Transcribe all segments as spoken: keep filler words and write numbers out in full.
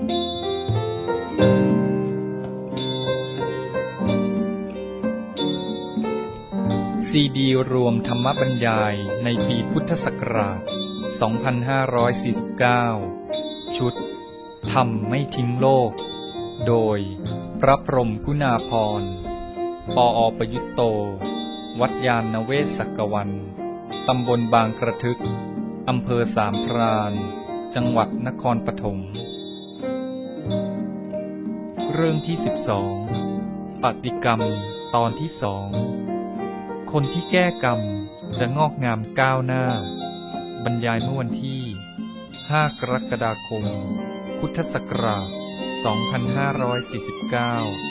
ซีดีรวมธรรมบรรยายในปีพุทธศักราช สองพันห้าร้อยสี่สิบเก้า ชุดธรรมไม่ทิ้งโลก โดยพระพรหมกุณาภรณ์ ปอ.ประยุตโต วัดยานนเวศกวัน ตำบลบางกระทึก อำเภอสามพราน จังหวัดนครปฐม เรื่องที่สิบสอง ปฏิกรรมตอนที่สองคนที่แก้กรรมจะงอกงามก้าวหน้าบรรยายเมื่อวันที่ห้ากรกฎาคมพุทธศักราชสองพันห้าร้อยสี่สิบเก้า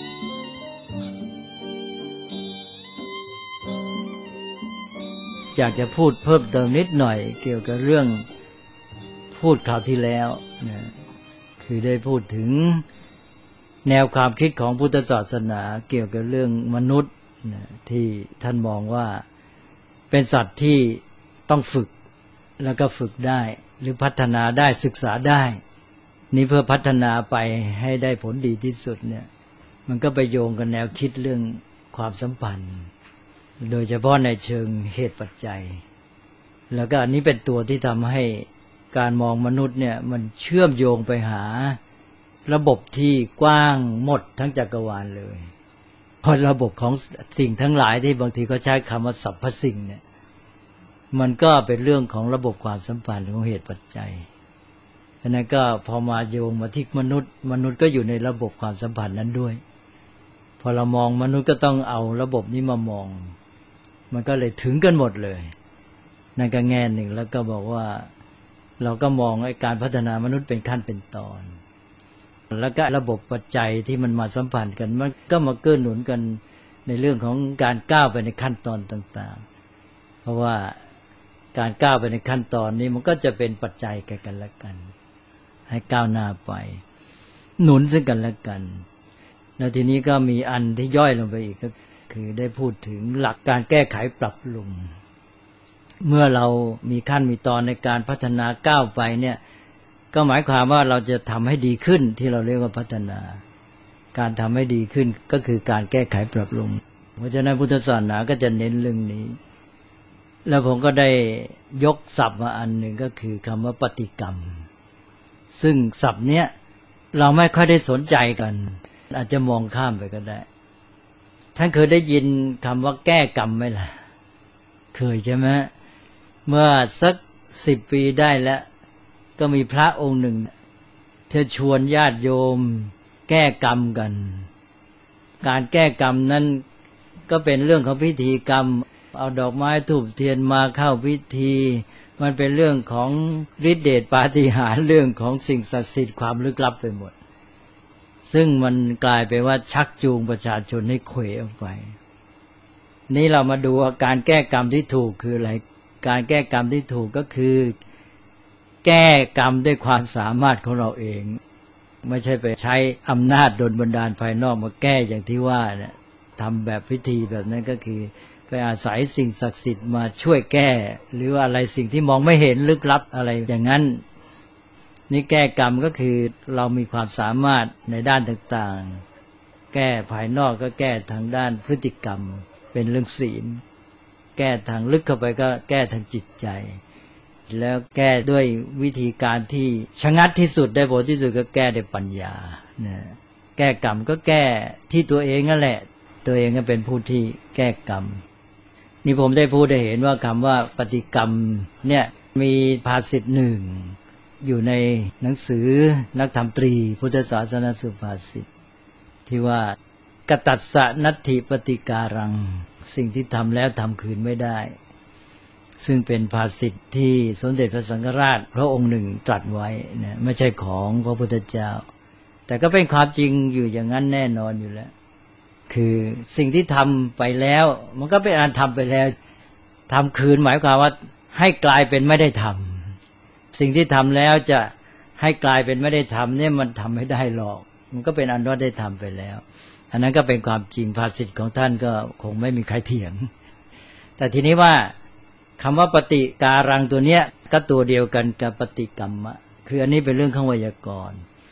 อยากจะพูดเพิ่มเติมนิดหน่อยเกี่ยวกับเรื่องพูดคราวที่แล้วนะคือได้พูดถึงแนวความคิดของพุทธศาสนาเกี่ยวกับเรื่องมนุษย์ที่ท่านมองว่าเป็นสัตว์ที่ต้องฝึกแล้วก็ฝึกได้หรือพัฒนาได้ศึกษาได้นี่เพื่อพัฒนาไปให้ได้ผลดีที่สุดเนี่ยมันก็ไปโยงกับแนวคิดเรื่องความสัมพันธ์โดยเฉพาะในเชิงเหตุปัจจัยแล้วก็อันนี้เป็นตัวที่ทำให้การมองมนุษย์เนี่ยมันเชื่อมโยงไปหาระบบที่กว้างหมดทั้งจักรวาลเลยเพราะระบบของสิ่งทั้งหลายที่บางทีเขาใช้คำว่าสรรพสิ่งเนี่ยมันก็เป็นเรื่องของระบบความสัมพันธ์ของเหตุปัจจัยฉะนั้นก็พอมาโยงมาที่มนุษย์มนุษย์ก็อยู่ในระบบความสัมพันธ์นั้นด้วยพอเรามองมนุษย์ก็ต้องเอาระบบนี้มามองมันก็เลยถึงกันหมดเลยนั่นก็แง่หนึ่งแล้วก็บอกว่าเราก็มองไอ้การพัฒนามนุษย์เป็นขั้นเป็นตอนแล้วก็ระบบปัจจัยที่มันมาสัมพันธ์กันมันก็มาเกื้อหนุนกันในเรื่องของการก้าวไปในขั้นตอนต่างๆเพราะว่าการก้าวไปในขั้นตอนนี้มันก็จะเป็นปัจจัยแก่กันและกันให้ก้าวหน้าไปหนุนซึ่งกันและกันแล้วทีนี้ก็มีอันที่ย่อยลงไปอีกก็คือได้พูดถึงหลักการแก้ไขปรับปรุงเมื่อเรามีขั้นมีตอนในการพัฒนาก้าวไปเนี่ยก็หมายความว่าเราจะทำให้ดีขึ้นที่เราเรียกว่าพัฒนาการทำให้ดีขึ้นก็คือการแก้ไขปรับปรุงเพราะฉะนั้นพุทธศาสนาก็จะเน้นเรื่องนี้แล้วผมก็ได้ยกศัพท์มาอันหนึ่งก็คือคำว่าปฏิกรรมซึ่งศัพท์เนี้ยเราไม่ค่อยได้สนใจกันอาจจะมองข้ามไปก็ได้ท่านเคยได้ยินคำว่าแก้กรรมไหมล่ะเคยใช่ไหมเมื่อสักสิบปีได้แล้วก็มีพระองค์หนึ่งเธอชวนญาติโยมแก้กรรมกันการแก้กรรมนั้นก็เป็นเรื่องของพิธีกรรมเอาดอกไม้ธูปเทียนมาเข้าพิธีมันเป็นเรื่องของฤทธิเดชปาฏิหาริย์เรื่องของสิ่งศักดิ์สิทธิ์ความลึกลับไปหมดซึ่งมันกลายไปว่าชักจูงประชาชนให้เขวออกไปนี่เรามาดูการแก้กรรมที่ถูกคืออะไรการแก้กรรมที่ถูกก็คือแก้กรรมด้วยความสามารถของเราเองไม่ใช่ไปใช้อำนาจดลบันดาลภายนอกมาแก้อย่างที่ว่าเนี่ยทำแบบพิธีแบบนั้นก็คือไปอาศัยสิ่งศักดิ์สิทธิ์มาช่วยแก้หรือว่าอะไรสิ่งที่มองไม่เห็นลึกลับอะไรอย่างนั้นนี่แก้กรรมก็คือเรามีความสามารถในด้านต่างๆแก้ภายนอกก็แก้ทางด้านพฤติกรรมเป็นเรื่องศีลแก้ทางลึกเข้าไปก็แก้ทางจิตใจแล้วแก้ด้วยวิธีการที่ชะงัดที่สุดได้ผลที่สุดก็แก้ด้วยปัญญานะแก้กรรมก็แก้ที่ตัวเองนั่นแหละตัวเองก็เป็นผู้ที่แก้กรรมนี่ผมได้พูดได้เห็นว่าคำว่าปฏิกรรมเนี่ยมีภาษิตหนึ่งอยู่ในหนังสือนักธรรมตรีพุทธศาสนสุภาษิตที่ว่ากตัสสะนัตถิปฏิการังสิ่งที่ทำแล้วทำคืนไม่ได้ซึ่งเป็นภาษิตที่สมเด็จพระสังฆราชพระองค์หนึ่งตรัสไว้นะไม่ใช่ของพระพุทธเจ้าแต่ก็เป็นความจริงอยู่อย่างนั้นแน่นอนอยู่แล้วคือสิ่งที่ทำไปแล้วมันก็เป็นอันทำไปแล้วทำคืนหมายความว่าให้กลายเป็นไม่ได้ทำสิ่งที่ทำแล้วจะให้กลายเป็นไม่ได้ทำเนี่ยมันทำไม่ได้หรอกมันก็เป็นอันว่าได้ทำไปแล้วอันนั้นก็เป็นความจริงภาษิตของท่านก็คงไม่มีใครเถียงแต่ทีนี้ว่าคำว่าปฏิการังตัวเนี้ยก็ตัวเดียวกันกับปฏิกรรมะคืออันนี้เป็นเรื่องของไวยากรณ์ เพ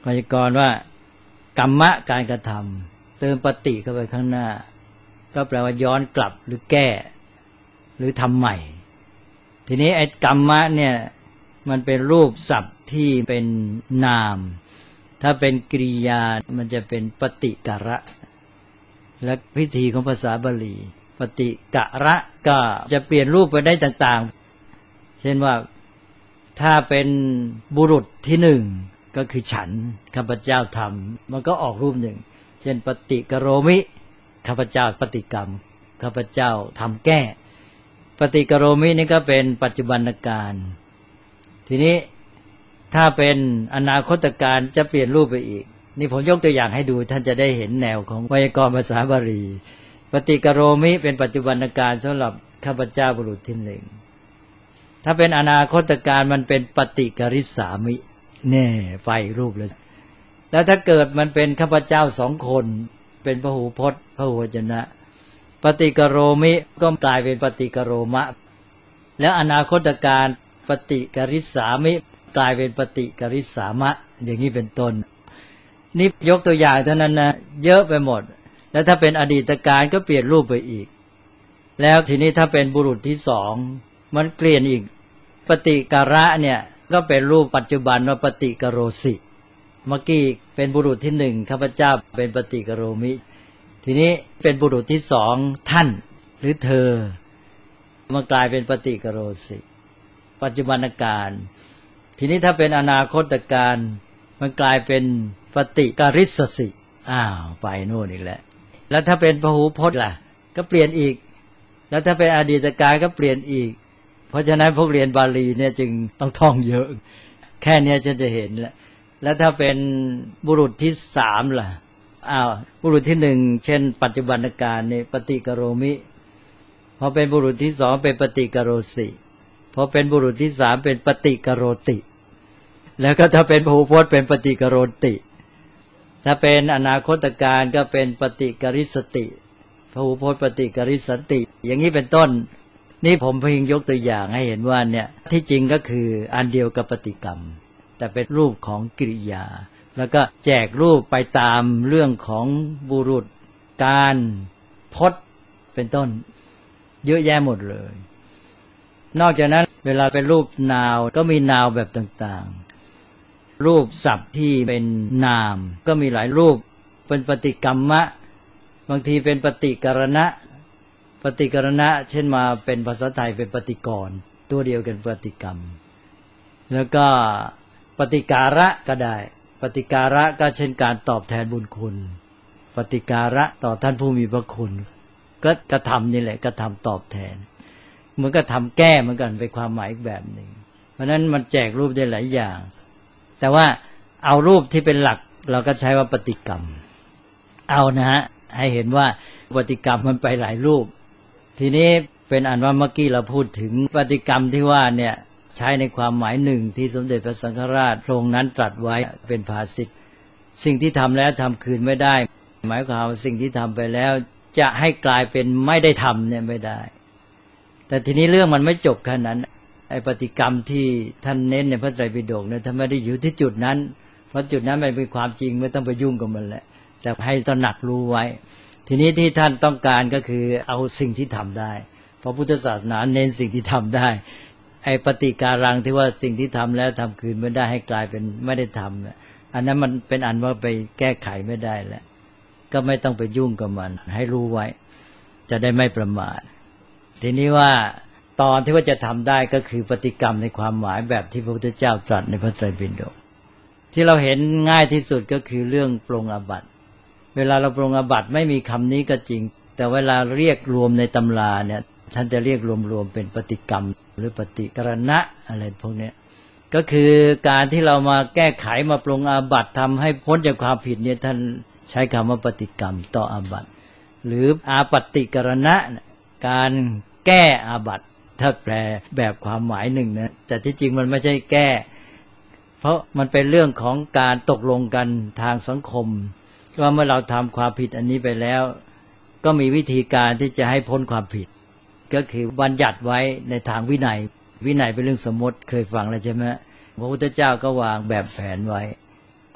ยากรณ์ว่ากรรมะการกระทำเติมปฏิเข้าไปข้างหน้าก็แปลว่าย้อนกลับหรือแก้หรือทำใหม่ทีนี้ไอ้กรรมะเนี่ยมันเป็นรูปศัพท์ที่เป็นนามถ้าเป็นกริยามันจะเป็นปฏิกะระและพิธีของภาษาบาลีปฏิกะระก็จะเปลี่ยนรูปไปได้ต่างๆเช่นว่าถ้าเป็นบุรุษที่หนึ่งก็คือฉันข้าพเจ้าทำมันก็ออกรูปหนึ่งเช่นปฏิกโรมิข้าพเจ้าปฏิกรรมข้าพเจ้าทำแก้ปฏิกโรมินี่ก็เป็นปัจจุบันการทีนี้ถ้าเป็นอนาคตการจะเปลี่ยนรูปไปอีกนี่ผมยกตัวอย่างให้ดูท่านจะได้เห็นแนวของไวยากรณ์ภาษาบาลีปฏิกโรมิเป็นปัจจุบันการสำหรับข้าพเจ้าบุรุษที่หนึ่งถ้าเป็นอนาคตการมันเป็นปฏิกริษามิแน่ไปรูปเลยแล้วถ้าเกิดมันเป็นข้าพเจ้าสองคนเป็นพหูพจน์พหูวจนะปฏิกโรมิก็กลายเป็นปฏิกโรมะแล้วอนาคตการปฏิกริษามิกลายเป็นปฏิกริษามะอย่างนี้เป็นต้นนี่ยกตัวอย่างเท่านั้นนะเยอะไปหมดแล้วถ้าเป็นอดีตการก็เปลี่ยนรูปไปอีกแล้วทีนี้ถ้าเป็นบุรุษที่สองมันเปลี่ยนอีกปฏิการะเนี่ยก็เป็นรูปปัจจุบันว่าปฏิกโรสิเมื่อกี้เป็นบุรุษที่หนึ่งข้าพเจ้าเป็นปฏิกโรมิทีนี้เป็นบุรุษที่สองท่านหรือเธอมันกลายเป็นปฏิกโรสิปัจจุบันการทีนี้ถ้าเป็นอนาคตการมันกลายเป็นปฏิกริษสิอ้าวไปโน่นอีกแล้วแล้วถ้าเป็นพหูพจน์ล่ะก็เปลี่ยนอีกแล้วถ้าเป็นอดีตการก็เปลี่ยนอีกเพราะฉะนั้นพวกเรียนบาลีเนี่ยจึงต้องท่องเยอะแค่นี้ฉันจะเห็นแล้วแล้วถ้าเป็นบุรุษที่สามล่ะอ้าวบุรุษที่หนึ่งเช่นปัจจุบันการเนี่ยปฏิกโรมิพอเป็นบุรุษที่สองเป็นปฏิกโรสิพอเป็นบุรุษที่สามเป็นปฏิกโรติแล้วก็ถ้าเป็นพหูพจน์เป็นปฏิกโรติถ้าเป็นอนาคตการก็เป็นปฏิกริสติพหูพจน์ปฏิกริสติอย่างนี้เป็นต้นนี่ผมเพียงยกตัวอย่างให้เห็นว่าเนี่ยที่จริงก็คืออันเดียวกับปฏิกรรมแต่เป็นรูปของกริยาแล้วก็แจกรูปไปตามเรื่องของบุรุษการพจน์เป็นต้นเยอะแยะหมดเลยนอกจากนั้นเวลาเป็นรูปนาวก็มีนาวแบบต่างๆรูปศัพท์ที่เป็นนามก็มีหลายรูปเป็นปฏิกรรมะบางทีเป็นปฏิกรณะปฏิกรณะเช่นมาเป็นภาษาไทยเป็นปฏิกรณ์ตัวเดียวกันปฏิกรรมแล้วก็ปฏิการะก็ได้ปฏิการะก็เช่นการตอบแทนบุญคุณปฏิการะต่อท่านผู้มีพระคุณก็กระทำนี่แหละกระทำตอบแทนเหมือนกับทำแก้เหมือนกันเป็นความหมายอีกแบบหนึ่งเพราะฉะนั้นมันแจกรูปได้หลายอย่างแต่ว่าเอารูปที่เป็นหลักเราก็ใช้ว่าปฏิกรรมเอานะฮะให้เห็นว่าปฏิกรรมมันไปหลายรูปทีนี้เป็นอันว่าเมื่อกี้เราพูดถึงปฏิกรรมที่ว่าเนี่ยใช้ในความหมายหนึ่งที่สมเด็จพระสังฆราชพระองค์นั้นตรัสไว้เป็นภาษิตสิ่งที่ทำแล้วทำคืนไม่ได้หมายความว่าสิ่งที่ทำไปแล้วจะให้กลายเป็นไม่ได้ทำเนี่ยไม่ได้แต่ทีนี้เรื่องมันไม่จบแค่นั้นไอ้ปฏิกรรมที่ท่านเน้นในพระไตรปิฎกเนี่ยท่านไม่ได้อยู่ที่จุดนั้นเพราะจุดนั้นมันเป็นความจริงไม่ต้องไปยุ่งกับมันแหละแต่ให้ตระหนักรู้ไว้ทีนี้ที่ท่านต้องการก็คือเอาสิ่งที่ทำได้เพราะพุทธศาสนาเน้นสิ่งที่ทำได้ไอ้ปฏิการังที่ว่าสิ่งที่ทำแล้วทำคืนไม่ได้ให้กลายเป็นไม่ได้ทำอันนั้นมันเป็นอันว่าไปแก้ไขไม่ได้แล้วก็ไม่ต้องไปยุ่งกับมันให้รู้ไว้จะได้ไม่ประมาททีนี้ว่าตอนที่ว่าจะทำได้ก็คือปฏิกรรมในความหมายแบบที่พระพุทธเจ้าตรัสในพระไตรปิฎกที่เราเห็นง่ายที่สุดก็คือเรื่องปรงอาบัติเวลาเราปรงอาบัติไม่มีคำนี้ก็จริงแต่เวลาเรียกรวมในตำราเนี่ยท่านจะเรียกรวมๆเป็นปฏิกรรมหรือปฏิกรณะอะไรพวกนี้ก็คือการที่เรามาแก้ไขมาปรงอาบัติทำให้พ้นจากความผิดเนี่ยท่านใช้คำว่าปฏิกรรมต่ออาบัติหรืออาปฏิกรณะการแก้อาบัติถ้าแปลแบบความหมายหนึ่งนะแต่ที่จริงมันไม่ใช่แก้เพราะมันเป็นเรื่องของการตกลงกันทางสังคมว่าเมื่อเราทำความผิดอันนี้ไปแล้วก็มีวิธีการที่จะให้พ้นความผิดก็คือบัญญัติไว้ในทางวินัยวินัยเป็นเรื่องสมมติเคยฟังแล้วใช่ไหมพระพุทธเจ้าก็วางแบบแผนไว้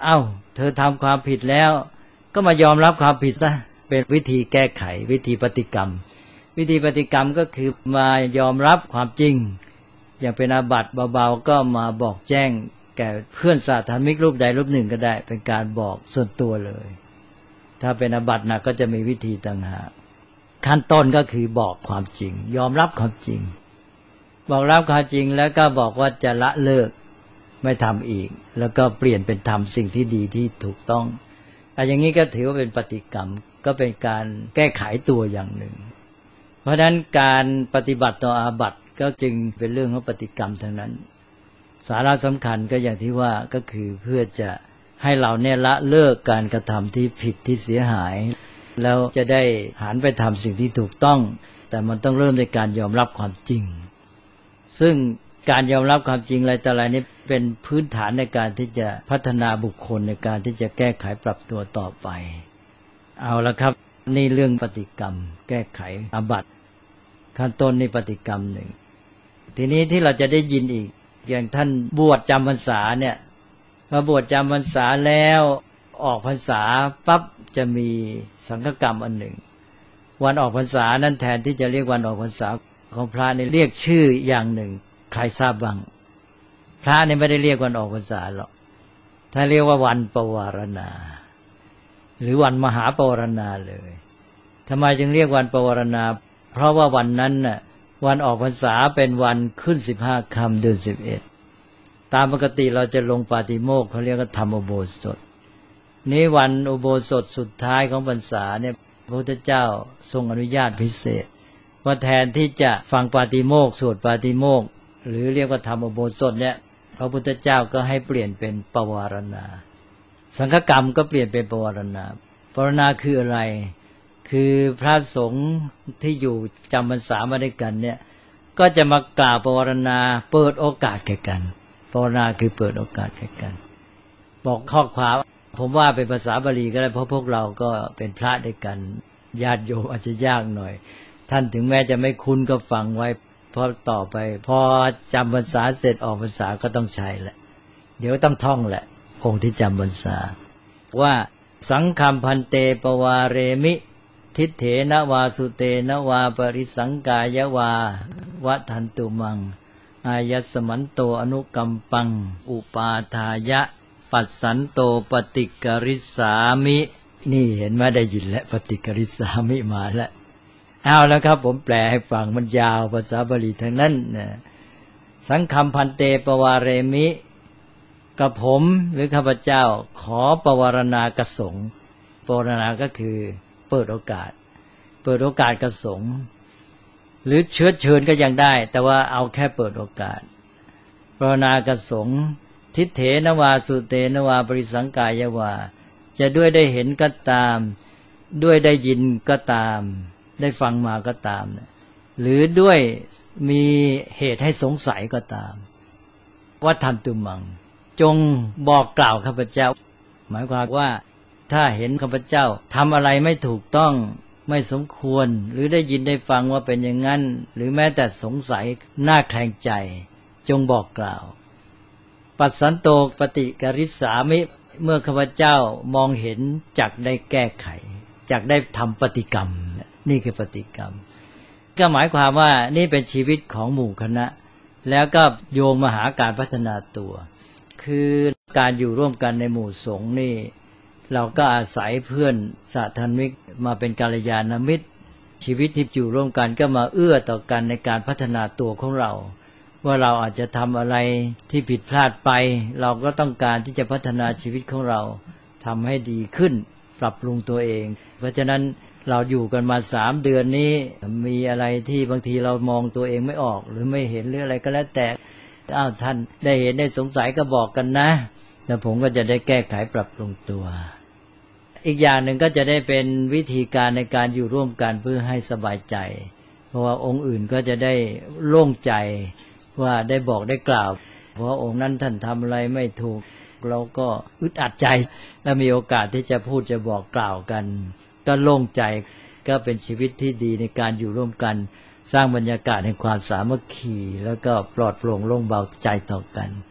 เอ้าเธอทำความผิดแล้วก็มายอมรับความผิดซะเป็นวิธีแก้ไขวิธีปฏิกรรมวิธีปฏิกรรมก็คือมายอมรับความจริงอย่างเป็นอาบัติเบาๆก็มาบอกแจ้งแก่เพื่อนสาธมิกรูปใดรูปหนึ่งก็ได้เป็นการบอกส่วนตัวเลยถ้าเป็นอาบัติหนักก็จะมีวิธีต่างหากขั้นต้นก็คือบอกความจริงยอมรับความจริงบอกรับความจริงแล้วก็บอกว่าจะละเลิกไม่ทำอีกแล้วก็เปลี่ยนเป็นทำสิ่งที่ดีที่ถูกต้องอะไรอย่างนี้ก็ถือว่าเป็นปฏิกรรมก็เป็นการแก้ไขตัวอย่างหนึ่งเพราะฉะนั้นการปฏิบัติต่ออาบัติก็จึงเป็นเรื่องของปฏิกรรมทั้งนั้นสาระสำคัญก็อย่างที่ว่าก็คือเพื่อจะให้เราเนี่ยละเลิกการกระทำที่ผิดที่เสียหายแล้วจะได้หันไปทำสิ่งที่ถูกต้องแต่มันต้องเริ่มในการยอมรับความจริงซึ่งการยอมรับความจริงอะไรต่ออะไรนี่เป็นพื้นฐานในการที่จะพัฒนาบุคคลในการที่จะแก้ไขปรับตัวต่อไปเอาละครับนี่เรื่องปฏิกรรมแก้ไขอาบัติขั้นต้นนี่ปฏิกรรมหนึ่งทีนี้ที่เราจะได้ยินอีกอย่างท่านบวชจำพรรษาเนี่ยมาบวชจำพรรษาแล้วออกพรรษาปั๊บจะมีสังฆกรรมอันหนึ่งวันออกพรรษานั้นแทนที่จะเรียกวันออกพรรษาของพระนี่เรียกชื่ออย่างหนึ่งใครทราบบ้างพระนี่ไม่ได้เรียกวันออกพรรษาหรอกถ้าเรียกว่าวันปวารณาหรือวันมหาปวารณาเลยทำไมจึงเรียกวันปวารณาเพราะว่าวันนั้นน่ะวันออกพรรษาเป็นวันขึ้นสิบห้าค่ำเดือนสิบเอ็ดตามปกติเราจะลงปาติโมกข์เขาเรียกว่าธรรมอุโบสถนี้วันอุโบสถสุดท้ายของพรรษาเนี่ยพระพุทธเจ้าทรงอนุญาตพิเศษว่าแทนที่จะฟังปาติโมกข์สวดปาติโมกข์หรือเรียกว่าธรรมอุโบสถเนี่ยพระพุทธเจ้าก็ให้เปลี่ยนเป็นปวารณาสังฆกรรมก็เปลี่ยนเป็นปวารณาปวารณาคืออะไรคือพระสงฆ์ที่อยู่จำพรรษามาด้วยกันเนี่ยก็จะมากล่าวปวารณาเปิดโอกาสแก่กันปวารณาคือเปิดโอกาสแก่กันบอกข้อความผมว่าเป็นภาษาบาลีก็ได้เพราะพวกเราก็เป็นพระด้วยกันญาติโยมอาจจะยากหน่อยท่านถึงแม้จะไม่คุ้นก็ฟังไว้เพราะต่อไปพอจำพรรษาเสร็จออกพรรษาก็ต้องใช้แหละเดี๋ยวต้องท่องแหละองค์ที่จำพรรษาว่าสังฆัมพันเตปวาเรมิทิเถนะวาสุเตนะวาปริสังกายวาวะทันตุมังอายัสมันโตอนุกัมปังอุปาทายะปัสสันโตปฏิกริสามินี่เห็นไหมได้ยินแล้วปฏิกริสามิมาแล้วเอาแล้วครับผมแปลให้ฟังมันยาวภาษาบาลีทั้งนั้นนะสังฆัมพันเตปวาเรมิกับผมหรือข้าพเจ้าขอปวารณากสงฆ์ปวารณาก็คือเปิดโอกาสเปิดโอกาสกสงฆ์หรือเชื้อเชิญก็ยังได้แต่ว่าเอาแค่เปิดโอกาสปวารณากสงฆ์ทิเถนวาสุเตนวาปริสังกายวาจะด้วยได้เห็นก็ตามด้วยได้ยินก็ตามได้ฟังมาก็ตามหรือด้วยมีเหตุให้สงสัยก็ตามว่าทันตุมังจงบอกกล่าวข้าพเจ้าหมายความว่าถ้าเห็นข้าพเจ้าทำอะไรไม่ถูกต้องไม่สมควรหรือได้ยินได้ฟังว่าเป็นอย่างนั้นหรือแม้แต่สงสัยน่าแคลงใจจงบอกกล่าวปัสสันโตปฏิกริสามิเมื่อข้าพเจ้ามองเห็นจักได้แก้ไขจักได้ทำปฏิกรรมนี่คือปฏิกรรมก็หมายความว่านี่เป็นชีวิตของหมู่คณะแล้วก็โยงมาหาการพัฒนาตัวคือการอยู่ร่วมกันในหมู่สงฆ์นี่เราก็อาศัยเพื่อนสาธมิกมาเป็นกัลยาณมิตรชีวิตที่อยู่ร่วมกันก็มาเอื้อต่อกันในการพัฒนาตัวของเราว่าเราอาจจะทำอะไรที่ผิดพลาดไปเราก็ต้องการที่จะพัฒนาชีวิตของเราทำให้ดีขึ้นปรับปรุงตัวเองเพราะฉะนั้นเราอยู่กันมาสามเดือนนี้มีอะไรที่บางทีเรามองตัวเองไม่ออกหรือไม่เห็นหรืออะไรก็แล้วแต่อ้าวท่านได้เห็นได้สงสัยก็บอกกันนะแล้วผมก็จะได้แก้ไขปรับปรุงตัวอีกอย่างหนึ่งก็จะได้เป็นวิธีการในการอยู่ร่วมกันเพื่อให้สบายใจเพราะว่าองค์อื่นก็จะได้โล่งใจว่าได้บอกได้กล่าวเพราะองค์นั้นท่านทำอะไรไม่ถูกเราก็อึดอัดใจและมีโอกาสที่จะพูดจะบอกกล่าวกันก็โล่งใจก็เป็นชีวิตที่ดีในการอยู่ร่วมกันสร้างบรรยากาศแห่งความสามัคคีแล้วก็ปลอดโปร่งโล่งเบาใจต่อกัน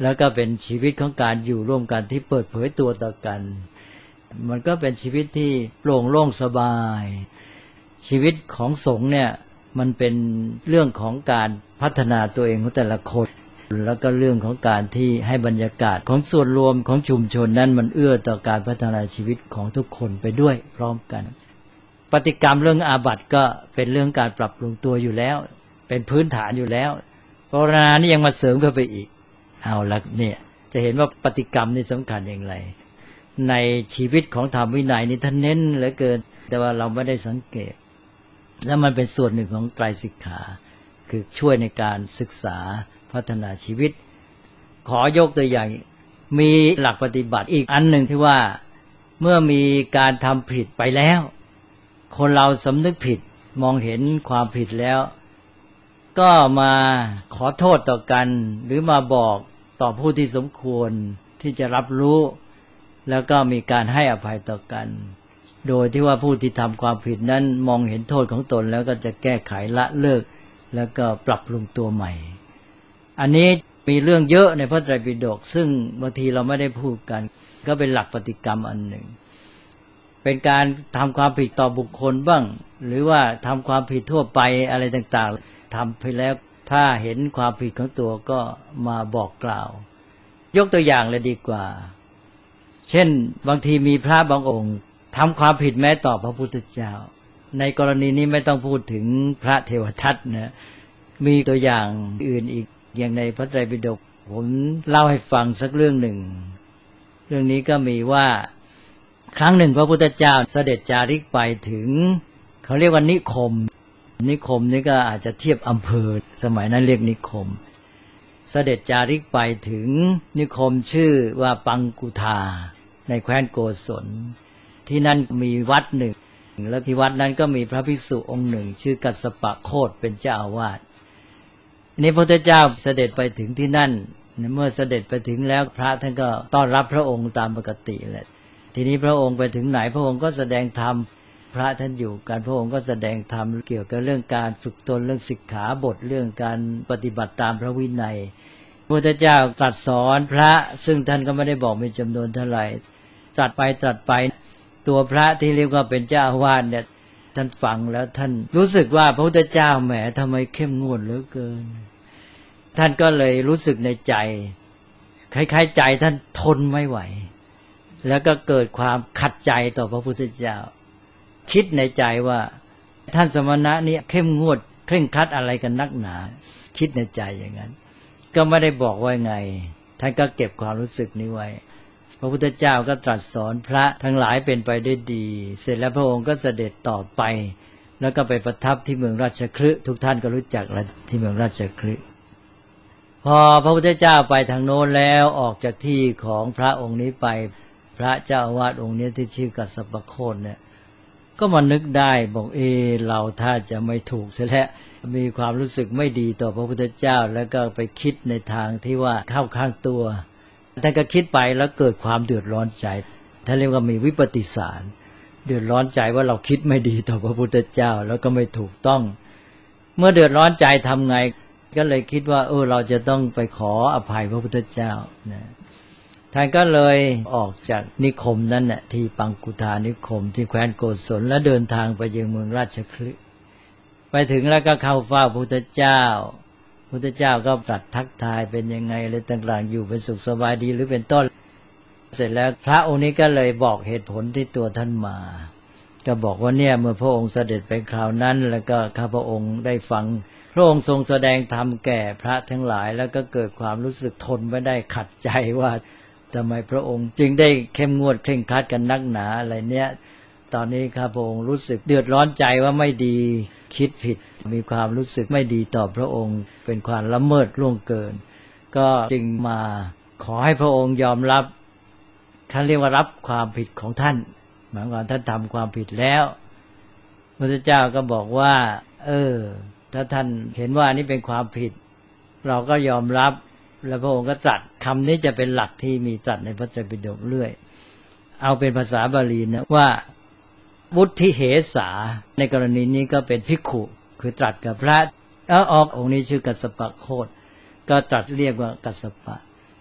แล้วก็เป็นชีวิตของการอยู่ร่วมกันที่เปิดเผยตัวต่อกันมันก็เป็นชีวิตที่โปร่งโล่งสบายชีวิตของสงฆ์เนี่ยมันเป็นเรื่องของการพัฒนาตัวเองของแต่ละคนแล้วก็เรื่องของการที่ให้บรรยากาศของส่วนรวมของชุมชนนั้นมันเอื้อต่อการพัฒนาชีวิตของทุกคนไปด้วยพร้อมกันปฏิกรรมเรื่องอาบัติก็เป็นเรื่องการปรับปรุงตัวอยู่แล้วเป็นพื้นฐานอยู่แล้วภาวนานี่ยังมาเสริมเข้าไปอีกเอาละเนี่ยจะเห็นว่าปฏิกรรมนี่สำคัญอย่างไรในชีวิตของธรรมวินัยนี่ท่านเน้นเหลือเกินแต่ว่าเราไม่ได้สังเกตแล้วมันเป็นส่วนหนึ่งของไตรสิกขาคือช่วยในการศึกษาพัฒนาชีวิตขอยกตัวอย่างมีหลักปฏิบัติอีกอันหนึ่งที่ว่าเมื่อมีการทำผิดไปแล้วคนเราสำนึกผิดมองเห็นความผิดแล้วก็มาขอโทษต่อกันหรือมาบอกต่อผู้ที่สมควรที่จะรับรู้แล้วก็มีการให้อภัยต่อกันโดยที่ว่าผู้ที่ทำความผิดนั้นมองเห็นโทษของตนแล้วก็จะแก้ไขละเลิกแล้วก็ปรับปรุงตัวใหม่อันนี้มีเรื่องเยอะในพระไตรปิฎกซึ่งบางทีเราไม่ได้พูดกันก็เป็นหลักปฏิกรรมอันหนึ่งเป็นการทำความผิดต่อบุคคลบ้างหรือว่าทำความผิดทั่วไปอะไรต่างๆทำไปแล้วถ้าเห็นความผิดของตัวก็มาบอกกล่าวยกตัวอย่างเลยดีกว่าเช่นบางทีมีพระบางองค์ทำความผิดแม้ต่อพระพุทธเจ้าในกรณีนี้ไม่ต้องพูดถึงพระเทวทัตนะมีตัวอย่างอื่นอีกอย่างในพระไตรปิฎกผมเล่าให้ฟังสักเรื่องหนึ่งเรื่องนี้ก็มีว่าครั้งหนึ่งพระพุทธเจ้าเสด็จจาริกไปถึงเขาเรียกว่านิคมนิคมนี่ก็อาจจะเทียบอำเภอสมัยนั้นเรียกนิคมเสด็จจาริกไปถึงนิคมชื่อว่าปังกุทาในแคว้นโกศลที่นั่นมีวัดหนึ่งแล้วที่วัดนั้นก็มีพระภิกษุองค์หนึ่งชื่อกัสสปะโคตเป็นเจ้าอาวาสนี้พระพุทธเจ้าเสด็จไปถึงที่นั่นเมื่อเสด็จไปถึงแล้วพระท่านก็ต้อนรับพระองค์ตามปกติแหละทีนี้พระองค์ไปถึงไหนพระองค์ก็แสดงธรรมพระท่านอยู่กันพระองค์ก็แสดงธรรมเกี่ยวกับเรื่องการฝึกตนเรื่องสิกขาบทเรื่องการปฏิบัติตามพระวินัยพระพุทธเจ้าตรัสสอนพระซึ่งท่านก็ไม่ได้บอกมีจำนวนเท่าไหร่ตรัสไปตรัสไปตัวพระที่เรียกว่าเป็นเจ้าอาวาสเนี่ยท่านฟังแล้วท่านรู้สึกว่าพระพุทธเจ้าแหมทำไมเข้มงวดเหลือเกินท่านก็เลยรู้สึกในใจคล้ายๆใจท่านทนไม่ไหวแล้วก็เกิดความขัดใจต่อพระพุทธเจ้าคิดในใจว่าท่านสมณะนี้เข้มงวดเคร่งครัดอะไรกันนักหนาคิดในใจอย่างนั้นก็ไม่ได้บอกว่าไงท่านก็เก็บความรู้สึกนี้ไว้พระพุทธเจ้าก็ตรัสสอนพระทั้งหลายเป็นไปได้ดีเสร็จแล้วพระองค์ก็เสด็จต่อไปแล้วก็ไปประทับที่เมืองราชคฤห์ทุกท่านก็รู้จักแล้วที่เมืองราชคฤห์พอพระพุทธเจ้าไปทางโน้นแล้วออกจากที่ของพระองค์นี้ไปพระเจ้าอาวาสองค์นี้ที่ชื่อกัสสปะโคตเนี่ยก็มานึกได้บอกเอเราถ้าจะไม่ถูกเสียแล้วมีความรู้สึกไม่ดีต่อพระพุทธเจ้าแล้วก็ไปคิดในทางที่ว่าเข้าข้างตัวท่านก็คิดไปแล้วเกิดความเดือดร้อนใจท่านเรียกว่ามีวิปฏิสารเดือดร้อนใจว่าเราคิดไม่ดีต่อพระพุทธเจ้าแล้วก็ไม่ถูกต้องเมื่อเดือดร้อนใจทำไงก็เลยคิดว่าเออเราจะต้องไปขออภัยพระพุทธเจ้านะท่านก็เลยออกจากนิคมนั้นน่ะที่ปังกุทานิคมที่แคว้นโกศลและเดินทางไปยังเมืองราชคฤห์ไปถึงแล้วก็เข้าเฝ้าพระพุทธเจ้าพระพุทธเจ้าก็ตรัสทักทายเป็นยังไงเลยต่างๆอยู่เป็นสุขสบายดีหรือเป็นต้นเสร็จแล้วพระองค์นี้ก็เลยบอกเหตุผลที่ตัวท่านมาก็บอกว่าเนี่ยเมื่อพระองค์เสด็จไปคราวนั้นแล้วก็ข้าพระองค์ได้ฟังพระองค์ทรงแสดงธรรมแก่พระทั้งหลายแล้วก็เกิดความรู้สึกทนไม่ได้ขัดใจว่าทำไมพระองค์จึงได้เข้มงวดเคร่งครัดกันนักหนาอะไรเนี้ยตอนนี้ข้าพระองค์รู้สึกเดือดร้อนใจว่าไม่ดีคิดผิดมีความรู้สึกไม่ดีต่อพระองค์เป็นความละเมิดล่วงเกินก็จึงมาขอให้พระองค์ยอมรับท่านเรียกว่ารับความผิดของท่านหมายความท่านทำความผิดแล้วพระพุทธเจ้าก็บอกว่าเออถ้าท่านเห็นว่านี่เป็นความผิดเราก็ยอมรับแล้วพระองค์ก็ตรัสคำนี้จะเป็นหลักที่มีตรัสในพระไตรปิฎกเรื่อยเอาเป็นภาษาบาลีนะว่าวุฒิเหสาในกรณีนี้ก็เป็นภิกขุคือตรัสกับพระเออออกองค์นี้ชื่อกัสสปะโคตก็ตรัสเรียกว่ากัสสปะ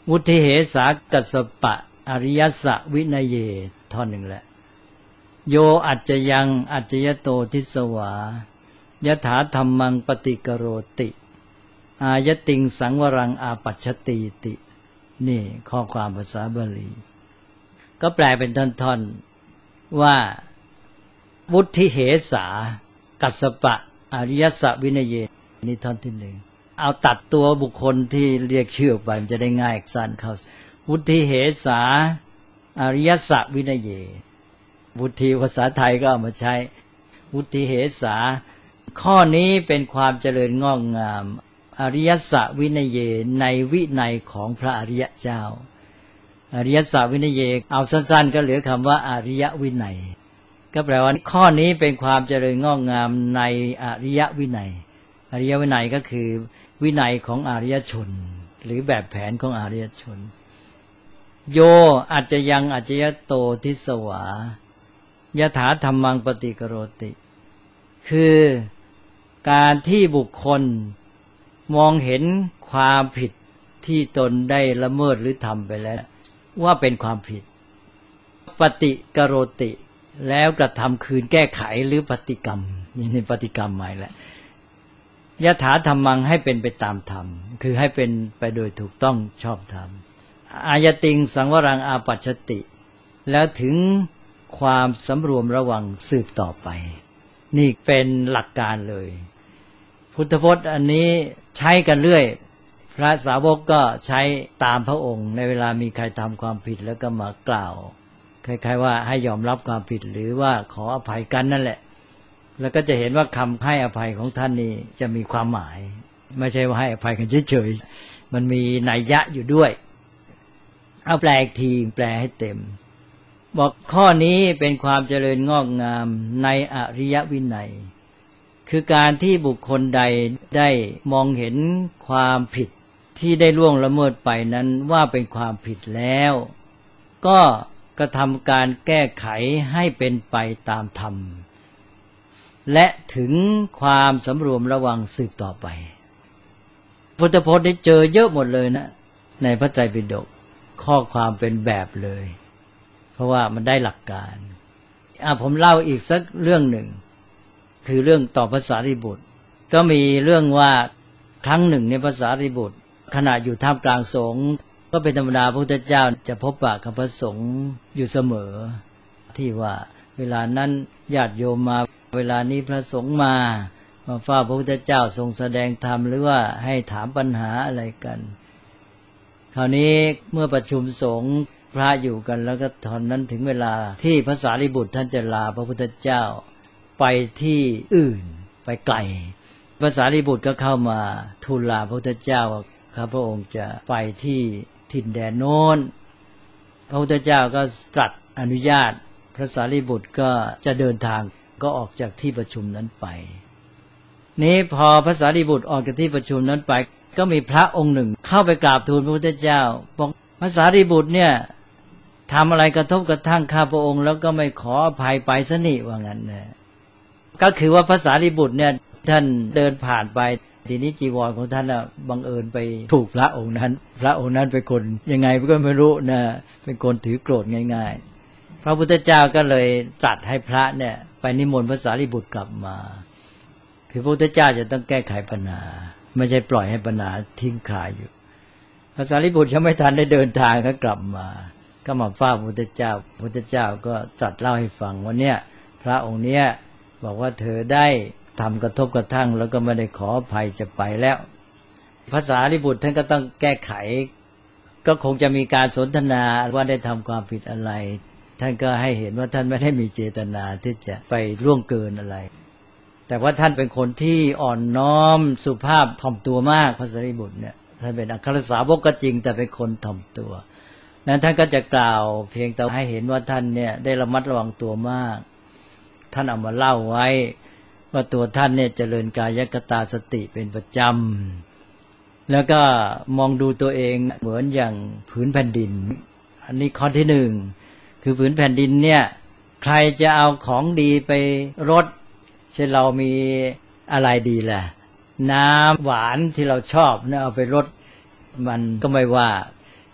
วุฒิเหสากัสสปะอริยัสสะวินัยเยท่อนหนึ่งแหละโยอัจจยังอัจจยโตทิสวายถาธัมมังปฏิกโรติอายติงสังวรังอาปัชชติตินี่ข้อความภาษาบาลีก็แปลเป็นท่อนๆว่าวุฒิเหสากัสสปะอริยัสสะวินัยเยนี่ท่อนที่หนึ่งเอาตัดตัวบุคคลที่เรียกชื่อออกไปมันจะได้ง่ายสั้นเข้าวุฒิเหสาอริยัสสะวินัยเยวุฒิภาษาไทยก็เอามาใช้วุฒิเหสาข้อนี้เป็นความเจริญงอกงามอริยัสสะวินัยเยในวินัยของพระอริยเจ้าอริยัสสะวินัยเยเอาสั้นๆก็เหลือคำว่าอริยวินัยก็แปลว่าข้อนี้เป็นความเจริญงอกงามในอริยวินัยอริยวินัยก็คือวินัยของอริยชนหรือแบบแผนของอริยชนโยอัจจยังอัจจยโตทิสวายถาธัมมังปฏิกโรติคือการที่บุคคลมองเห็นความผิดที่ตนได้ละเมิดหรือทำไปแล้วว่าเป็นความผิดปฏิกโรติแล้วกระทำคืนแก้ไขหรือปฏิกรรมนี่ในปฏิกรรมใหม่แหละยถาธัมมังให้เป็นไปตามธรรมคือให้เป็นไปโดยถูกต้องชอบธรรมอายติงสังวรังอาปัชชติแล้วถึงความสำรวมระวังสืบต่อไปนี่เป็นหลักการเลยพุทธพจน์อันนี้ใช้กันเรื่อยพระสาวกก็ใช้ตามพระองค์ในเวลามีใครทำความผิดแล้วก็มากล่าวคล้ายๆว่าให้ยอมรับความผิดหรือว่าขออภัยกันนั่นแหละแล้วก็จะเห็นว่าคำให้อภัยของท่านนี่จะมีความหมายไม่ใช่ว่าให้อภัยกันเฉยๆมันมีนัยยะอยู่ด้วยเอาแปลอีกทีแปลให้เต็มบอกข้อนี้เป็นความเจริญงอกงามในอริยวินัยคือการที่บุคคลใดได้มองเห็นความผิดที่ได้ล่วงละเมิดไปนั้นว่าเป็นความผิดแล้วก็กระทำการแก้ไขให้เป็นไปตามธรรมและถึงความสำรวมระวังสืบต่อไปพุทธพจน์ได้เจอเยอะหมดเลยนะในพระไตรปิฎกข้อความเป็นแบบเลยเพราะว่ามันได้หลักการอ่ะผมเล่าอีกสักเรื่องหนึ่งคือเรื่องต่อพระสารีบุตรก็มีเรื่องว่าครั้งหนึ่งในพระสารีบุตรขณะอยู่ท่ามกลางสงฆ์ก็เป็นธรรมดาพระพุทธเจ้าจะพบปะกับพระสงฆ์อยู่เสมอที่ว่าเวลานั้นญาติโยมมาเวลานี้พระสงฆ์มามาเฝ้าพระพุทธเจ้าทรงแสดงธรรมหรือว่าให้ถามปัญหาอะไรกันคราวนี้เมื่อประชุมสงฆ์พระอยู่กันแล้วก็ตอนนั้นถึงเวลาที่พระสารีบุตรท่านจะลาพระพุทธเจ้าไปที่อื่นไปไกลพระสารีบุตรก็เข้ามาทูลลาพระพุทธเจ้าว่าข้าพระองค์จะไปที่ถิ่นแดนโน้นพระพุทธเจ้าก็ตรัสอนุญาตพระสารีบุตรก็จะเดินทางก็ออกจากที่ประชุมนั้นไปนี้พอพระสารีบุตรออกจากที่ประชุมนั้นไปก็มีพระองค์หนึ่งเข้าไปกราบทูลพระพุทธเจ้าบอกพระสารีบุตรเนี่ยทำอะไรกระทบกระทั่งข้าพระองค์แล้วก็ไม่ขออภัยไปซะนี่ว่างั้นนะก็คือว่าพระสารีบุตรเนี่ยท่านเดินผ่านไปทีนี้จีวรของท่านบังเอิญไปถูกพระองค์นั้นพระองค์นั้นเป็นคนยังไงก็ไม่รู้นะเป็นคนถือโกรธง่ายๆพระพุทธเจ้าก็เลยตรัสให้พระเนี่ยไปนิมนต์พระสารีบุตรกลับมาคือพระพุทธเจ้าจะต้องแก้ไขปัญหาไม่ใช่ปล่อยให้ปัญหาทิ้งคาอยู่พระสารีบุตรยังไม่ทันได้เดินทางก็กลับมาก็มาเฝ้าพระพุทธเจ้าพระพุทธเจ้าก็ตรัสเล่าให้ฟังว่าเนี่ยพระองค์เนี้ยบอกว่าเธอได้ทำกระทบกระทั่งแล้วก็ไม่ได้ขออภัยจะไปแล้วพระสารีบุตรท่านก็ต้องแก้ไขก็คงจะมีการสนทนาว่าได้ทำความผิดอะไรท่านก็ให้เห็นว่าท่านไม่ได้มีเจตนาที่จะไปล่วงเกินอะไรแต่ว่าท่านเป็นคนที่อ่อนน้อมสุภาพถ่อมตัวมากพระสารีบุตรเนี่ยท่านเป็นอัครสาวกก็จริงแต่เป็นคนถ่อมตัวนั้นท่านก็จะกล่าวเพียงแต่ให้เห็นว่าท่านเนี่ยได้ระมัดระวังตัวมากท่านเอามาเล่าไว้ว่าตัวท่านเนี่ยเจริญกายคตาสติเป็นประจำแล้วก็มองดูตัวเองเหมือนอย่างผืนแผ่นดินอันนี้ข้อที่หนึ่งคือผืนแผ่นดินเนี่ยใครจะเอาของดีไปรดเช่นเรามีอะไรดีล่ะน้ำหวานที่เราชอบเนี่ยเอาไปรดมันก็ไม่ว่า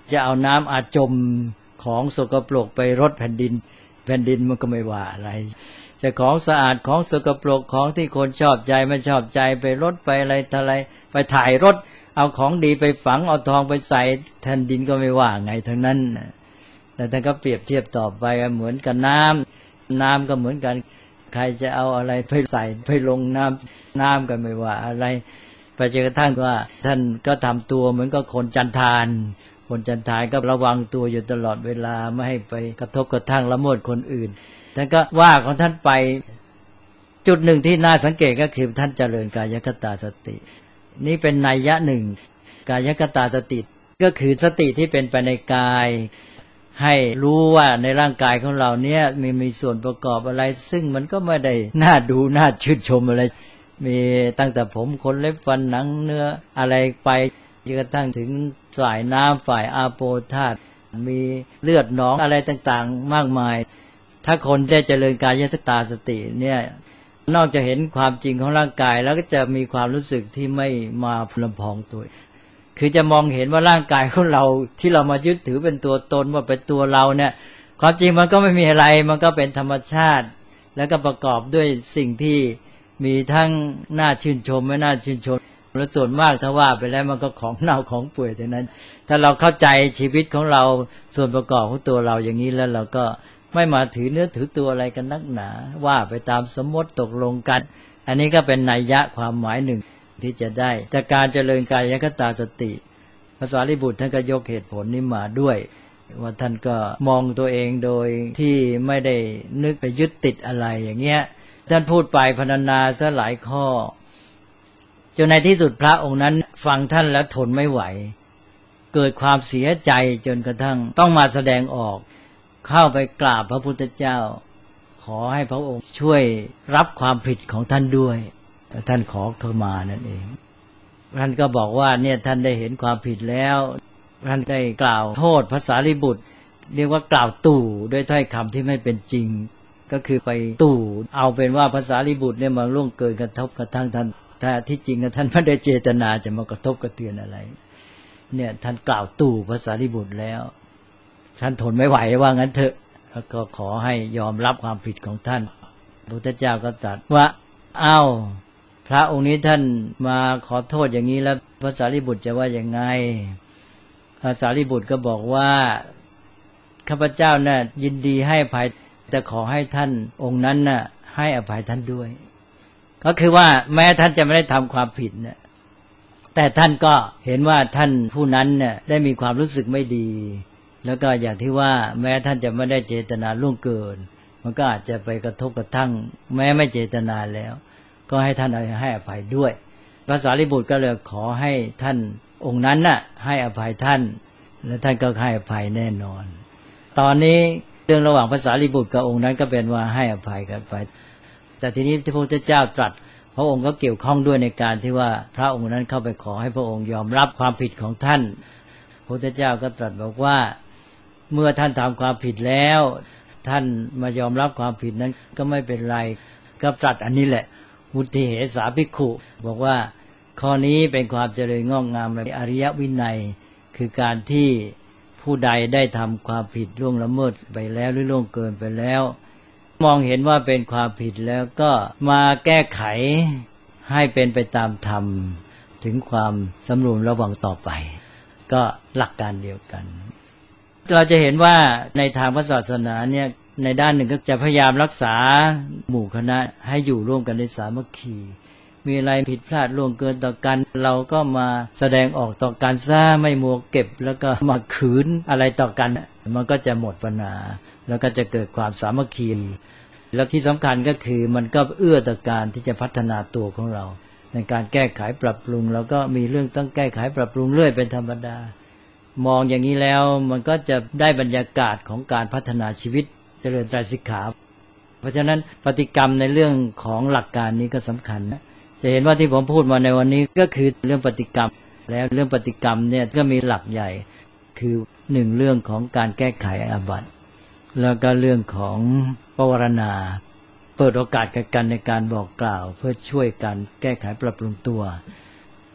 จะเอาน้ำอาจมของสกปรกไปรดแผ่นดินแผ่นดินมันก็ไม่ว่าอะไรจะของสะอาดของสกปรกของที่คนชอบใจไม่ชอบใจไปรดไปอะไรอะไรไปถ่ายรถเอาของดีไปฝังเอาทองไปใส่แผ่นดินก็ไม่ว่าไงทั้งนั้นแต่ท่านก็เปรียบเทียบต่อไปเหมือนกับน้ำน้ำก็เหมือนกันใครจะเอาอะไรไปใส่ไปลงน้ำน้ำก็ไม่ว่าอะไรไปจนกระทั่งว่าท่านก็ทำตัวเหมือนกับคนจันทานคนจันทานก็ระวังตัวอยู่ตลอดเวลาไม่ให้ไปกระทบกระทั่งละเมิดคนอื่นท่านก็ว่าของท่านไปจุดหนึ่งที่น่าสังเกตก็คือท่านเจริญกายคตาสตินี่เป็นนัยยะหนึ่งกายคตาสติก็คือสติที่เป็นไปในกายให้รู้ว่าในร่างกายของเราเนี่ยมีมีส่วนประกอบอะไรซึ่งมันก็ไม่ได้น่าดูน่าชื่นชมอะไรมีตั้งแต่ผมขนเล็บฟันหนังเนื้ออะไรไปจนกระทั่งถึงฝ่ายน้ำฝ่ายอาโปธาตุมีเลือดหนองอะไรต่างๆมากมายถ้าคนได้เจริญกายคตาสติเนี่ยนอกจากเห็นความจริงของร่างกายแล้วก็จะมีความรู้สึกที่ไม่มาลำพองตัวคือจะมองเห็นว่าร่างกายของเราที่เรามายึดถือเป็นตัวตนว่าเป็นตัวเราเนี่ยความจริงมันก็ไม่มีอะไรมันก็เป็นธรรมชาติแล้วก็ประกอบด้วยสิ่งที่มีทั้งน่าชื่นชมไม่น่าชื่นชมและส่วนมากถ้าว่าไปแล้วมันก็ของเน่าของเปื่อยทั้งนั้นถ้าเราเข้าใจชีวิตของเราส่วนประกอบของตัวเราอย่างนี้แล้วเราก็ไม่มาถือเนื้อถือตัวอะไรกันนักหนาว่าไปตามสมมติตกลงกันอันนี้ก็เป็นนัยยะความหมายหนึ่งที่จะได้จากการเจริญกายคตาสติพระสารีบุตรท่านก็ยกเหตุผลนี้มาด้วยว่าท่านก็มองตัวเองโดยที่ไม่ได้นึกไปยึดติดอะไรอย่างเงี้ยท่านพูดไปพรรณนาซะหลายข้อจนในที่สุดพระองค์นั้นฟังท่านแล้วทนไม่ไหวเกิดความเสียใจจนกระทั่งต้องมาแสดงออกเข้าไปกราบพระพุทธเจ้าขอให้พระองค์ช่วยรับความผิดของท่านด้วยท่านขอเข้ามานั่นเองท่านก็บอกว่าเนี่ยท่านได้เห็นความผิดแล้วท่านได้กล่าวโทษพระสารีบุตรเรียกว่ากล่าวตู่ด้วยถ้อยคำที่ไม่เป็นจริงก็คือไปตู่เอาเป็นว่าพระสารีบุตรเนี่ยมาล่วงเกินกระทบกระทั่งท่านถ้าที่จริงนะท่านไม่ได้เจตนาจะมากระทบกระเทือนอะไรเนี่ยท่านกล่าวตู่พระสารีบุตรแล้วท่านทนไม่ไหวว่างั้นเถอะแล้วก็ขอให้ยอมรับความผิดของท่านพระพุทธเจ้าก็ตรัสว่าอ้าวพระองค์นี้ท่านมาขอโทษอย่างนี้แล้วพระสารีบุตรจะว่ายังไงพระสารีบุตรก็บอกว่าข้าพเจ้าน่ะยินดีให้อภัยแต่ขอให้ท่านองค์นั้นน่ะให้อภัยท่านด้วยก็คือว่าแม้ท่านจะไม่ได้ทำความผิดเนี่ยแต่ท่านก็เห็นว่าท่านผู้นั้นเนี่ยได้มีความรู้สึกไม่ดีแล้วก็อย่างที่ว่าแม้ท่านจะไม่ได้เจตนาล่วงเกินมันก็อาจจะไปกระทบกระทั่งแม้ไม่เจตนาแล้วก็ให้ท่านให้อภัยด้วยพระสารีบุตรก็เลยขอให้ท่านองค์นั้นน่ะให้อภัยท่านและท่านก็ให้อภัยแน่นอนตอนนี้เรื่องระหว่างพระสารีบุตรกับองค์นั้นก็เป็นว่าให้อภัยกันไปแต่ทีนี้ที่พระพุทธเจ้าตรัสพระองค์ก็เกี่ยวข้องด้วยในการที่ว่าพระองค์นั้นเข้าไปขอให้พระองค์ยอมรับความผิดของท่านพระพุทธเจ้าก็ตรัสบอกว่าเมื่อท่านทำความผิดแล้วท่านมายอมรับความผิดนั้นก็ไม่เป็นไรก็ตรัสอันนี้แหละวุฒิเหสาภิกขุบอกว่าข้อนี้เป็นความเจริญงอกงามในอริยวินัยคือการที่ผู้ใดได้ทำความผิดล่วงละเมิดไปแล้วหรือล่วงเกินไปแล้วมองเห็นว่าเป็นความผิดแล้วก็มาแก้ไขให้เป็นไปตามธรรมถึงความสำรวมระวังต่อไปก็หลักการเดียวกันเราจะเห็นว่าในทางพระศาสนาเนี่ยในด้านหนึ่งก็จะพยายามรักษาหมู่คณะให้อยู่ร่วมกันในสามัคคีมีอะไรผิดพลาดล่วงเกินต่อกันเราก็มาแสดงออกต่อกันซะไม่มัวเก็บแล้วก็มาขืนอะไรต่อกันมันก็จะหมดปัญหาแล้วก็จะเกิดความสามัคคีแล้วที่สำคัญก็คือมันก็เอื้อต่อการที่จะพัฒนาตัวของเราในการแก้ไขปรับปรุงแล้วก็มีเรื่องต้องแก้ไขปรับปรุงเรื่อยเป็นธรรมดามองอย่างนี้แล้วมันก็จะได้บรรยากาศของการพัฒนาชีวิตเจริญไตรสิกขาเพราะฉะนั้นปฏิกรรมในเรื่องของหลักการนี้ก็สำคัญนะจะเห็นว่าที่ผมพูดมาในวันนี้ก็คือเรื่องปฏิกรรมแล้วเรื่องปฏิกรรมเนี่ยก็มีหลักใหญ่คือหนึ่งเรื่องของการแก้ไขอาบัติแล้วก็เรื่องของปวารณาเปิดโอกาสกันในการบอกกล่าวเพื่อช่วยกันแก้ไขปรับปรุงตัว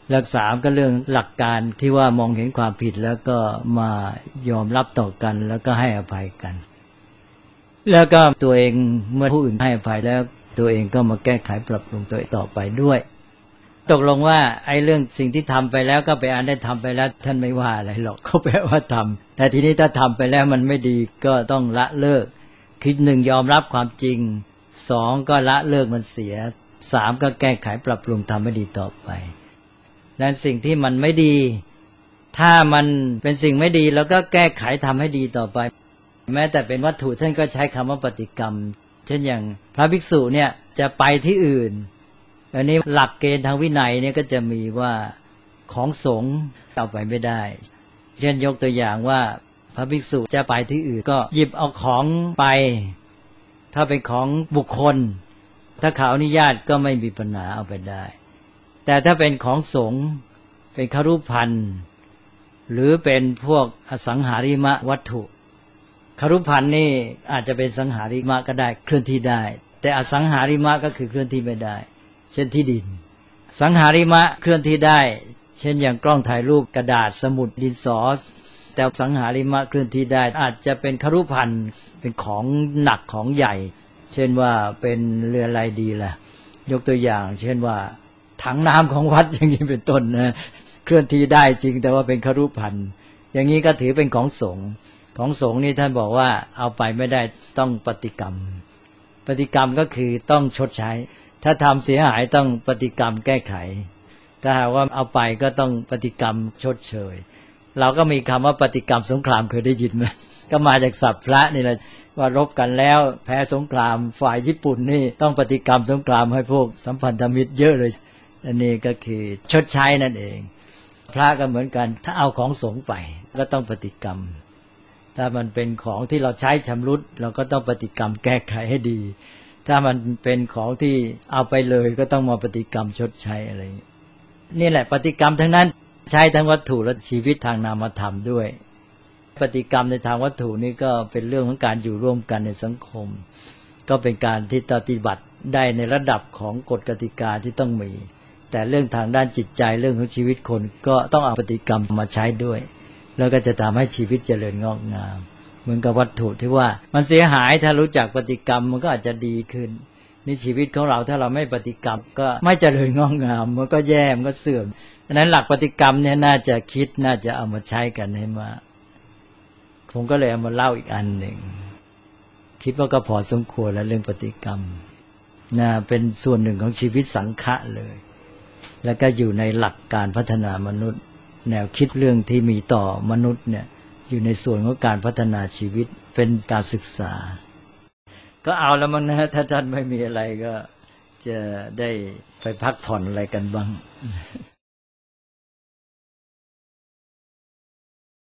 แล้วสามก็เรื่องหลักการที่ว่ามองเห็นความผิดแล้วก็มายอมรับต่อกันแล้วก็ให้อภัยกันแล้วก็ตัวเองเมื่อผู้อื่นให้อภัยแล้วตัวเองก็มาแก้ไขปรับปรุงตัวเองต่อไปด้วยตกลงว่าไอ้เรื่องสิ่งที่ทำไปแล้วก็ไปอ่านได้ทำไปแล้วท่านไม่ว่าอะไรหรอกเขาแปลว่าทำแต่ทีนี้ถ้าทำไปแล้วมันไม่ดีก็ต้องละเลิกคือหนึ่งยอมรับความจริงสองก็ละเลิกมันเสียสามก็แก้ไขปรับปรุงทำให้ดีต่อไปนั้นสิ่งที่มันไม่ดีถ้ามันเป็นสิ่งไม่ดีแล้วก็แก้ไขทำให้ดีต่อไปแม้แต่เป็นวัตถุท่านก็ใช้คำว่าปฏิกรรมเช่นอย่างพระภิกษุเนี่ยจะไปที่อื่นอันนี้หลักเกณฑ์ทางวินัยเนี่ยก็จะมีว่าของสงฆ์เอาไปไม่ได้เช่นยกตัวอย่างว่าพระภิกษุจะไปที่อื่นก็หยิบเอาของไปถ้าเป็นของบุคคลถ้าเขาอนุญาตก็ไม่มีปัญหาเอาไปได้แต่ถ้าเป็นของสงฆ์เป็นคฤภัณฑ์หรือเป็นพวกอสังหาริมวัตถุคฤภัณฑ์นี่อาจจะเป็นสังหาริมะก็ได้เคลื่อนที่ได้แต่อสังหาริมะก็คือเคลื่อนที่ไม่ได้เช่นที่ดินสังหาริมะเคลื่อนที่ได้เช่นอย่างกล้องถ่ายรูปกระดาษสมุดดินสอแต่สังหาริมะเคลื่อนที่ได้อาจจะเป็นคฤภัณฑ์เป็นของหนักของใหญ่เช่นว่าเป็นเรืออะไรดีล่ะยกตัวอย่างเช่นว่าถังน้ำของวัดอย่างนี้เป็นต้นนะเคลื่อนที่ได้จริงแต่ว่าเป็นคฤภัณฑ์อย่างนี้ก็ถือเป็นของสงฆ์ของสงฆ์นี่ท่านบอกว่าเอาไปไม่ได้ต้องปฏิกรรมปฏิกรรมก็คือต้องชดใช้ถ้าทำเสียหายต้องปฏิกรรมแก้ไขถ้าหากว่าเอาไปก็ต้องปฏิกรรมชดเชยเราก็มีคำว่าปฏิกรรมสงครามเคยได้ยินไหมก็มาจากศัพท์พระนี่แหละว่ารบกันแล้วแพ้สงครามฝ่ายญี่ปุ่นนี่ต้องปฏิกรรมสงครามให้พวกสัมพันธมิตรเยอะเลยอันนี้ก็คือชดใช้นั่นเองพระก็เหมือนกันถ้าเอาของสงฆ์ไปก็ต้องปฏิกรรมถ้ามันเป็นของที่เราใช้ชำรุดเราก็ต้องปฏิกรรมแก้ไขให้ดีถ้ามันเป็นของที่เอาไปเลยก็ต้องมาปฏิกรรมชดใช้อะไรนี่แหละปฏิกรรมทั้งนั้นใช้ทั้งวัตถุและชีวิตทางนามธรรมด้วยปฏิกรรมในทางวัตถุนี่ก็เป็นเรื่องของการอยู่ร่วมกันในสังคมก็เป็นการที่ปฏิบัติได้ในระดับของกฎกติกาที่ต้องมีแต่เรื่องทางด้านจิตใจเรื่องของชีวิตคนก็ต้องเอาปฏิกรรมมาใช้ด้วยแล้วก็จะทำให้ชีวิตเจริญงอกงามเหมือนกับวัตถุที่ว่ามันเสียหายถ้ารู้จักปฏิกรรมมันก็อาจจะดีขึ้นนี่ชีวิตของเราถ้าเราไม่ปฏิกรรมก็ไม่เจริญงอกงามมันก็แย่มันก็เสื่อมดังนั้นหลักปฏิกรรมเนี่ยน่าจะคิดน่าจะเอามาใช้กันให้มากผมก็เลยเอามาเล่าอีกอันหนึ่งคิดว่าก็พอสมควรแล้วเรื่องปฏิกรรมนะเป็นส่วนหนึ่งของชีวิตสังฆะเลยแล้วก็อยู่ในหลักการพัฒนามนุษย์แนวคิดเรื่องที่มีต่อมนุษย์เนี่ยอยู่ในส่วนของการพัฒนาชีวิตเป็นการศึกษาก็เอาแล้วมั้งนะถ้าท่านไม่มีอะไรก็จะได้ไปพักผ่อนอะไรกันบ้าง